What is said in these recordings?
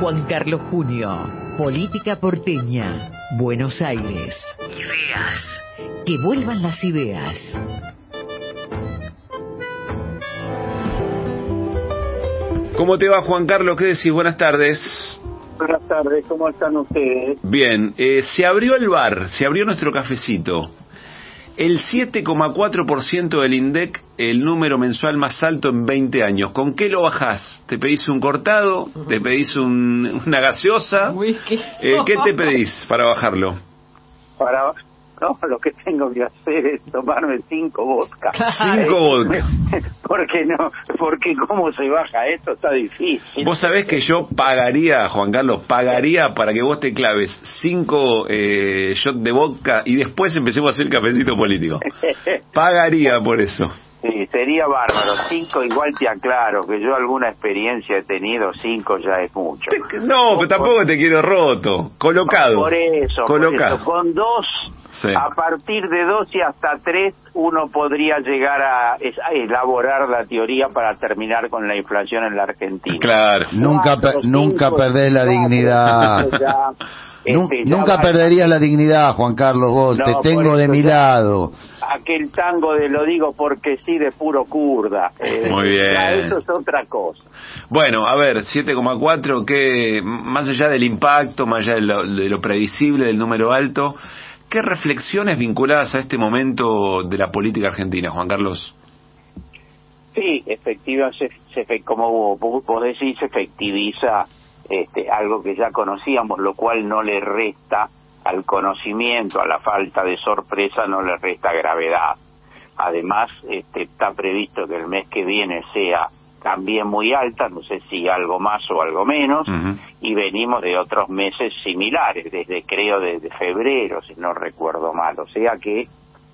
Juan Carlos Junio. Política porteña. Buenos Aires. Ideas. Que vuelvan las ideas. ¿Cómo te va, Juan Carlos? ¿Qué decís? Buenas tardes. Buenas tardes, ¿cómo están ustedes? Bien, se abrió el bar, se abrió nuestro cafecito. El 7,4% del INDEC, el número mensual más alto en 20 años. ¿Con qué lo bajás? ¿Te pedís un cortado? ¿Te pedís una gaseosa? ¿Qué te pedís para bajarlo? No, lo que tengo que hacer es tomarme 5 vodka. 5 vodka. Porque cómo se baja esto está difícil. Vos sabés que yo pagaría, Juan Carlos, para que vos te claves 5 shots de vodka y después empecemos a hacer cafecito político. Pagaría por eso. Sí, sería bárbaro. 5 igual te aclaro, que yo alguna experiencia he tenido, 5 ya es mucho. No, pero tampoco te quiero roto. Colocado. Por eso, con 2... Sí. A partir de 2 y hasta 3 uno podría llegar a elaborar la teoría para terminar con la inflación en la Argentina. Claro. Nunca perdés la dignidad. Nunca perderías la dignidad, Juan Carlos, vos. No, te tengo de mi lado. Aquel tango de lo digo porque sí de puro kurda. Muy bien. Eso es otra cosa. Bueno, a ver, 7,4, que más allá del impacto, más allá de lo previsible, del número alto, ¿qué reflexiones vinculadas a este momento de la política argentina, Juan Carlos? Sí, efectivamente, como vos decís, se efectiviza algo que ya conocíamos, lo cual no le resta al conocimiento, a la falta de sorpresa, no le resta gravedad. Además, está previsto que el mes que viene sea también muy alta, no sé si algo más o algo menos, y venimos de otros meses similares, desde febrero, si no recuerdo mal. O sea que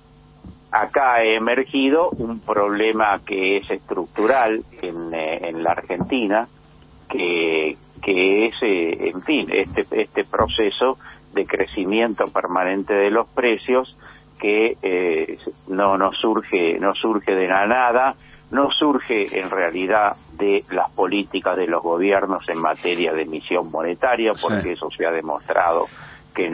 acá ha emergido un problema que es estructural en la Argentina, que es, en fin, este proceso de crecimiento permanente de los precios que no surge de la nada. No surge en realidad de las políticas de los gobiernos en materia de emisión monetaria, porque sí, eso se ha demostrado que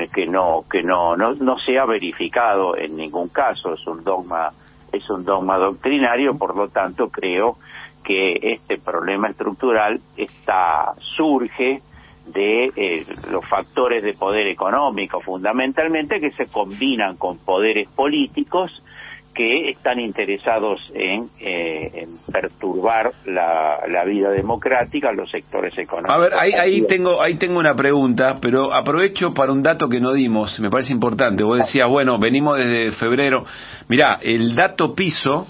no se ha verificado en ningún caso, es un dogma doctrinario. Por lo tanto creo que este problema estructural surge de los factores de poder económico fundamentalmente, que se combinan con poderes políticos que están interesados en perturbar la vida democrática, los sectores económicos. A ver, ahí tengo una pregunta, pero aprovecho para un dato que no dimos, me parece importante. Vos decías, bueno, venimos desde febrero. Mirá, el dato piso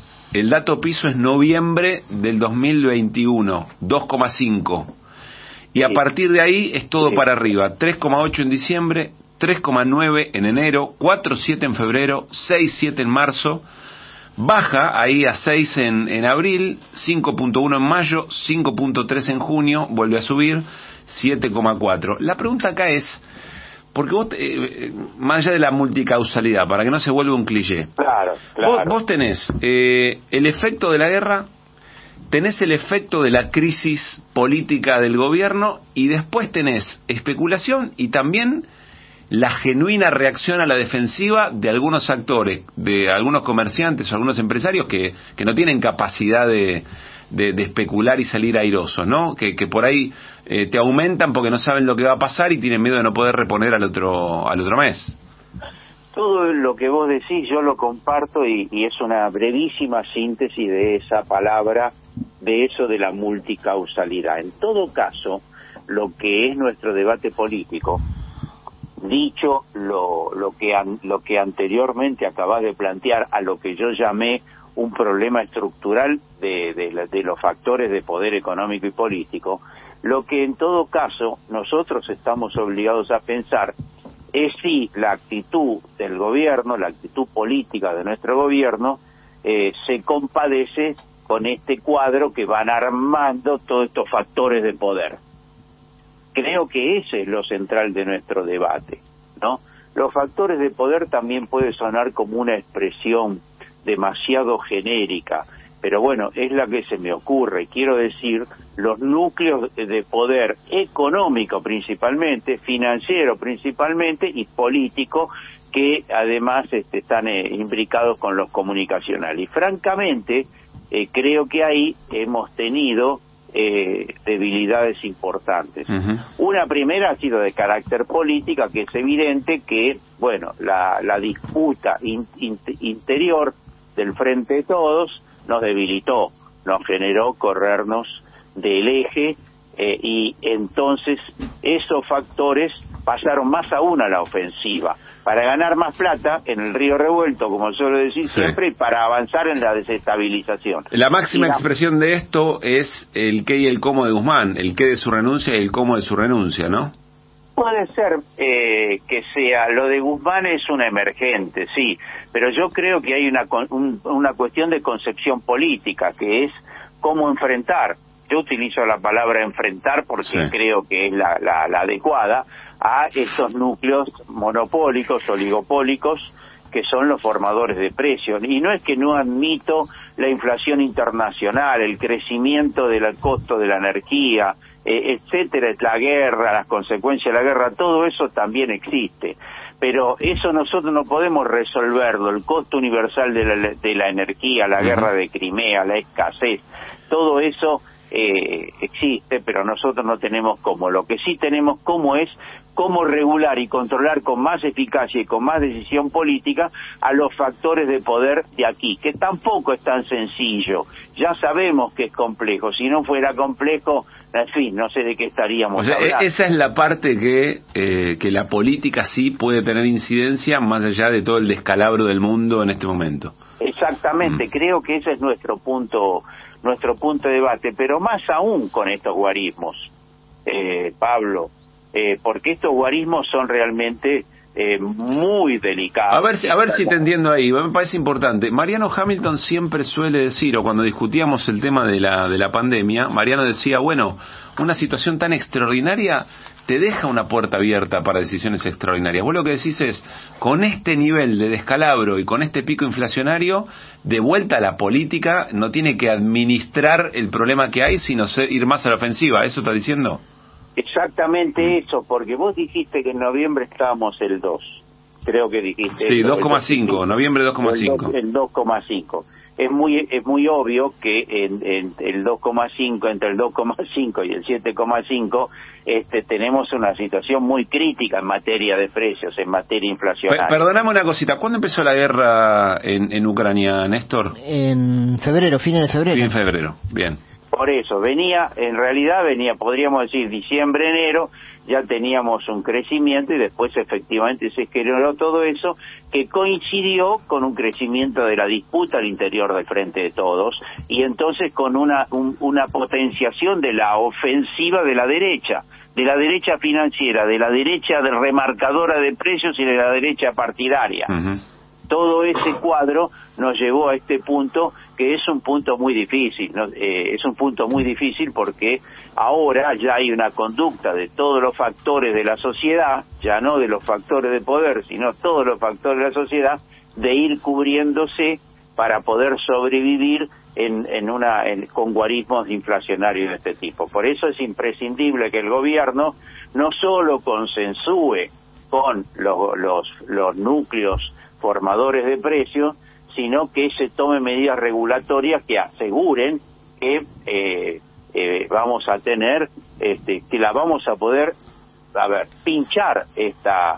es noviembre del 2021, 2,5. Y a partir de ahí es todo para arriba, 3,8 en diciembre, 3,9 en enero, 4,7 en febrero, 6,7 en marzo, baja ahí a 6 en abril, 5,1 en mayo, 5,3 en junio, vuelve a subir, 7,4. La pregunta acá es, porque vos, más allá de la multicausalidad, para que no se vuelva un cliché, claro. Vos tenés el efecto de la guerra, tenés el efecto de la crisis política del gobierno y después tenés especulación y también la genuina reacción a la defensiva de algunos actores, de algunos comerciantes o algunos empresarios que no tienen capacidad de especular y salir airosos, ¿no? Que por ahí te aumentan porque no saben lo que va a pasar y tienen miedo de no poder reponer al otro mes. Todo lo que vos decís yo lo comparto y es una brevísima síntesis de esa palabra, de eso de la multicausalidad. En todo caso, lo que es nuestro debate político, dicho lo que anteriormente acabas de plantear, a lo que yo llamé un problema estructural de los factores de poder económico y político, lo que en todo caso nosotros estamos obligados a pensar es si la actitud del gobierno, la actitud política de nuestro gobierno, se compadece con este cuadro que van armando todos estos factores de poder. Creo que ese es lo central de nuestro debate, ¿no? Los factores de poder también puede sonar como una expresión demasiado genérica. pero bueno, es la que se me ocurre. Quiero decir, los núcleos de poder económico principalmente, financiero principalmente y político, que además están imbricados con los comunicacionales. Y francamente, creo que ahí hemos tenido debilidades importantes. Una primera ha sido de carácter política, que es evidente que, bueno, la disputa interior del Frente de Todos nos debilitó, nos generó corrernos del eje, y entonces esos factores pasaron más aún a la ofensiva, para ganar más plata en el río revuelto, como suelo decir siempre, y para avanzar en la desestabilización. La máxima expresión de esto es el qué y el cómo de Guzmán, el qué de su renuncia y el cómo de su renuncia, ¿no? Puede ser que sea, lo de Guzmán es una emergente, sí, pero yo creo que hay una cuestión de concepción política, que es cómo enfrentar. Yo utilizo la palabra enfrentar porque creo que es la adecuada a esos núcleos monopólicos, oligopólicos, que son los formadores de precios. Y no es que no admito la inflación internacional, el crecimiento del costo de la energía, etcétera, la guerra, las consecuencias de la guerra, todo eso también existe. Pero eso nosotros no podemos resolverlo, el costo universal de la energía, la guerra de Crimea, la escasez, todo eso existe, pero nosotros no tenemos cómo. Lo que sí tenemos cómo es cómo regular y controlar con más eficacia y con más decisión política a los factores de poder de aquí, que tampoco es tan sencillo. Ya sabemos que es complejo. Si no fuera complejo, en fin, no sé de qué estaríamos hablando. Esa es la parte que la política sí puede tener incidencia, más allá de todo el descalabro del mundo en este momento. Exactamente, creo que ese es nuestro punto de debate, pero más aún con estos guarismos, Pablo, porque estos guarismos son realmente muy delicados. A ver si te entiendo ahí, me parece importante. Mariano Hamilton siempre suele decir, o cuando discutíamos el tema de la pandemia, Mariano decía, bueno, una situación tan extraordinaria te deja una puerta abierta para decisiones extraordinarias. Vos lo que decís es, con este nivel de descalabro y con este pico inflacionario, de vuelta a la política no tiene que administrar el problema que hay, sino ir más a la ofensiva. ¿Eso está diciendo? Exactamente eso, porque vos dijiste que en noviembre estábamos el 2. Creo que dijiste. Sí, 2,5, noviembre 2,5. El 2,5. Es muy obvio que en el 2,5, entre el 2,5 y el 7,5, tenemos una situación muy crítica en materia de precios, en materia inflacionaria. Perdóname una cosita, ¿cuándo empezó la guerra en Ucrania, Néstor? En febrero, fines de febrero. Fin de febrero, bien. Por eso, en realidad venía, podríamos decir, diciembre, enero, ya teníamos un crecimiento y después efectivamente se generó todo eso que coincidió con un crecimiento de la disputa al interior del Frente de Todos y entonces con una potenciación de la ofensiva de la derecha financiera, de la derecha remarcadora de precios y de la derecha partidaria. Todo ese cuadro nos llevó a este punto, que es un punto muy difícil, ¿no? Es un punto muy difícil porque ahora ya hay una conducta de todos los factores de la sociedad, ya no de los factores de poder, sino todos los factores de la sociedad, de ir cubriéndose para poder sobrevivir con guarismos inflacionarios de este tipo. Por eso es imprescindible que el gobierno no solo consensúe con los núcleos formadores de precios, sino que se tomen medidas regulatorias que aseguren que vamos a tener, que la vamos a poder, pinchar esta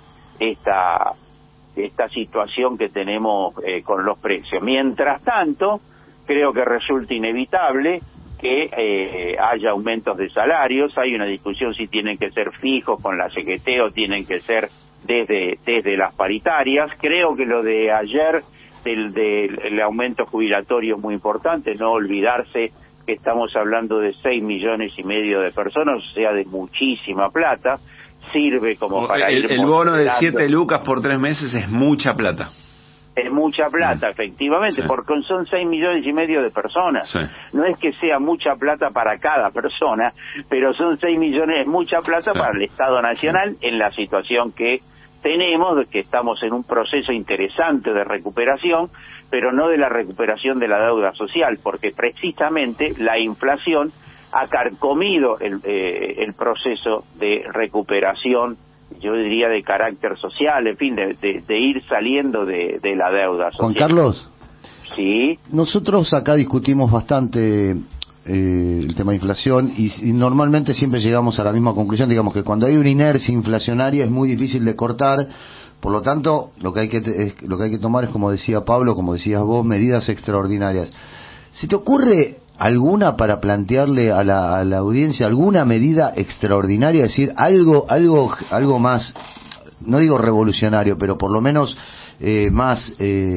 situación que tenemos con los precios. Mientras tanto, creo que resulta inevitable que haya aumentos de salarios. Hay una discusión si tienen que ser fijos con la CGT o tienen que ser desde las paritarias. Creo que lo de ayer del aumento jubilatorio es muy importante, no olvidarse que estamos hablando de 6,5 millones de personas, o sea, de muchísima plata. Sirve como para el bono de 7 lucas por 3 meses es mucha plata. Es mucha plata, efectivamente, porque son 6,5 millones de personas. Sí. No es que sea mucha plata para cada persona, pero son 6 millones, es mucha plata para el Estado Nacional en la situación que sostenemos que estamos en un proceso interesante de recuperación, pero no de la recuperación de la deuda social, porque precisamente la inflación ha carcomido el proceso de recuperación, yo diría de carácter social, en fin, de ir saliendo de la deuda social. Juan Carlos. Sí. Nosotros acá discutimos bastante el tema de inflación y normalmente siempre llegamos a la misma conclusión, digamos que cuando hay una inercia inflacionaria es muy difícil de cortar, por lo tanto lo que hay que tomar es, como decía Pablo, como decías vos, medidas extraordinarias. ¿Se te ocurre alguna para plantearle a la audiencia, alguna medida extraordinaria, es decir, algo más, no digo revolucionario, pero por lo menos más,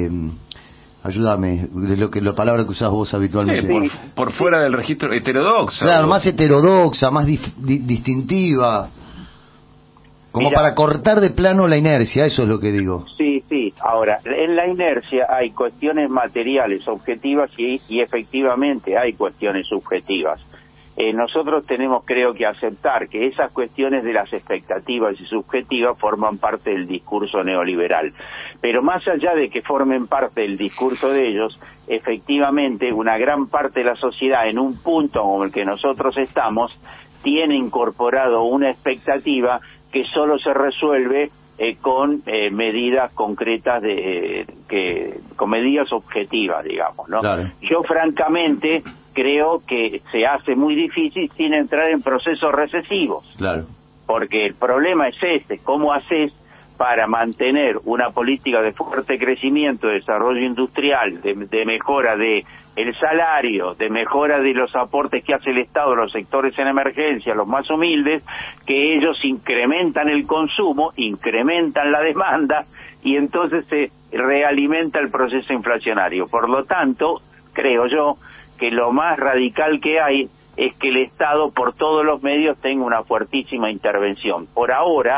ayúdame, la palabra que usás vos habitualmente? Sí, por fuera del registro heterodoxa. Claro, más heterodoxa, más distintiva. Como Mirá, para cortar de plano la inercia, eso es lo que digo. Sí. Ahora, en la inercia hay cuestiones materiales, objetivas, y efectivamente hay cuestiones subjetivas. Nosotros tenemos, creo que, aceptar que esas cuestiones de las expectativas y subjetivas forman parte del discurso neoliberal. Pero más allá de que formen parte del discurso de ellos, efectivamente una gran parte de la sociedad, en un punto como el que nosotros estamos, tiene incorporado una expectativa que solo se resuelve con medidas concretas, con medidas objetivas, digamos, ¿no? Claro. Yo francamente creo que se hace muy difícil sin entrar en procesos recesivos. Claro. Porque el problema es ¿cómo haces para mantener una política de fuerte crecimiento, de desarrollo industrial, de mejora de el salario, de mejora de los aportes que hace el Estado a los sectores en emergencia, los más humildes, que ellos incrementan el consumo, incrementan la demanda, y entonces se realimenta el proceso inflacionario? Por lo tanto, creo yo que lo más radical que hay es que el Estado por todos los medios tenga una fuertísima intervención. Por ahora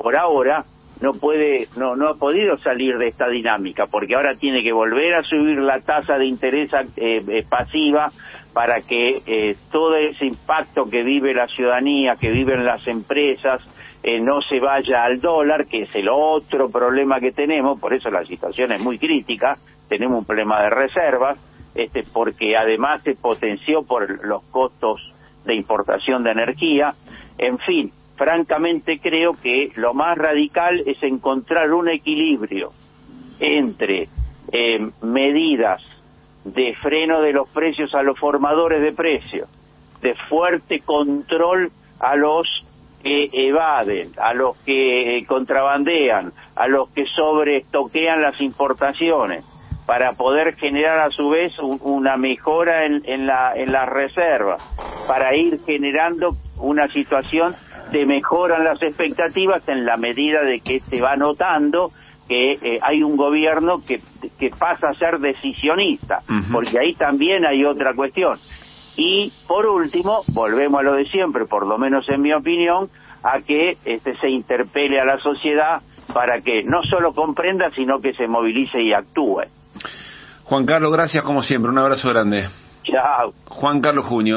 no ha podido salir de esta dinámica, porque ahora tiene que volver a subir la tasa de interés pasiva para que todo ese impacto que vive la ciudadanía, que viven las empresas, no se vaya al dólar, que es el otro problema que tenemos. Por eso la situación es muy crítica, tenemos un problema de reservas, porque además se potenció por los costos de importación de energía. En fin, francamente creo que lo más radical es encontrar un equilibrio entre medidas de freno de los precios a los formadores de precios, de fuerte control a los que evaden, a los que contrabandean, a los que sobreestoquean las importaciones, para poder generar a su vez una mejora en las reservas, para ir generando una situación de mejora en las expectativas, en la medida de que se va notando que hay un gobierno que pasa a ser decisionista, porque ahí también hay otra cuestión. Y por último, volvemos a lo de siempre, por lo menos en mi opinión, a que se interpele a la sociedad para que no solo comprenda, sino que se movilice y actúe. Juan Carlos, gracias como siempre, un abrazo grande. Chao. Juan Carlos Junio.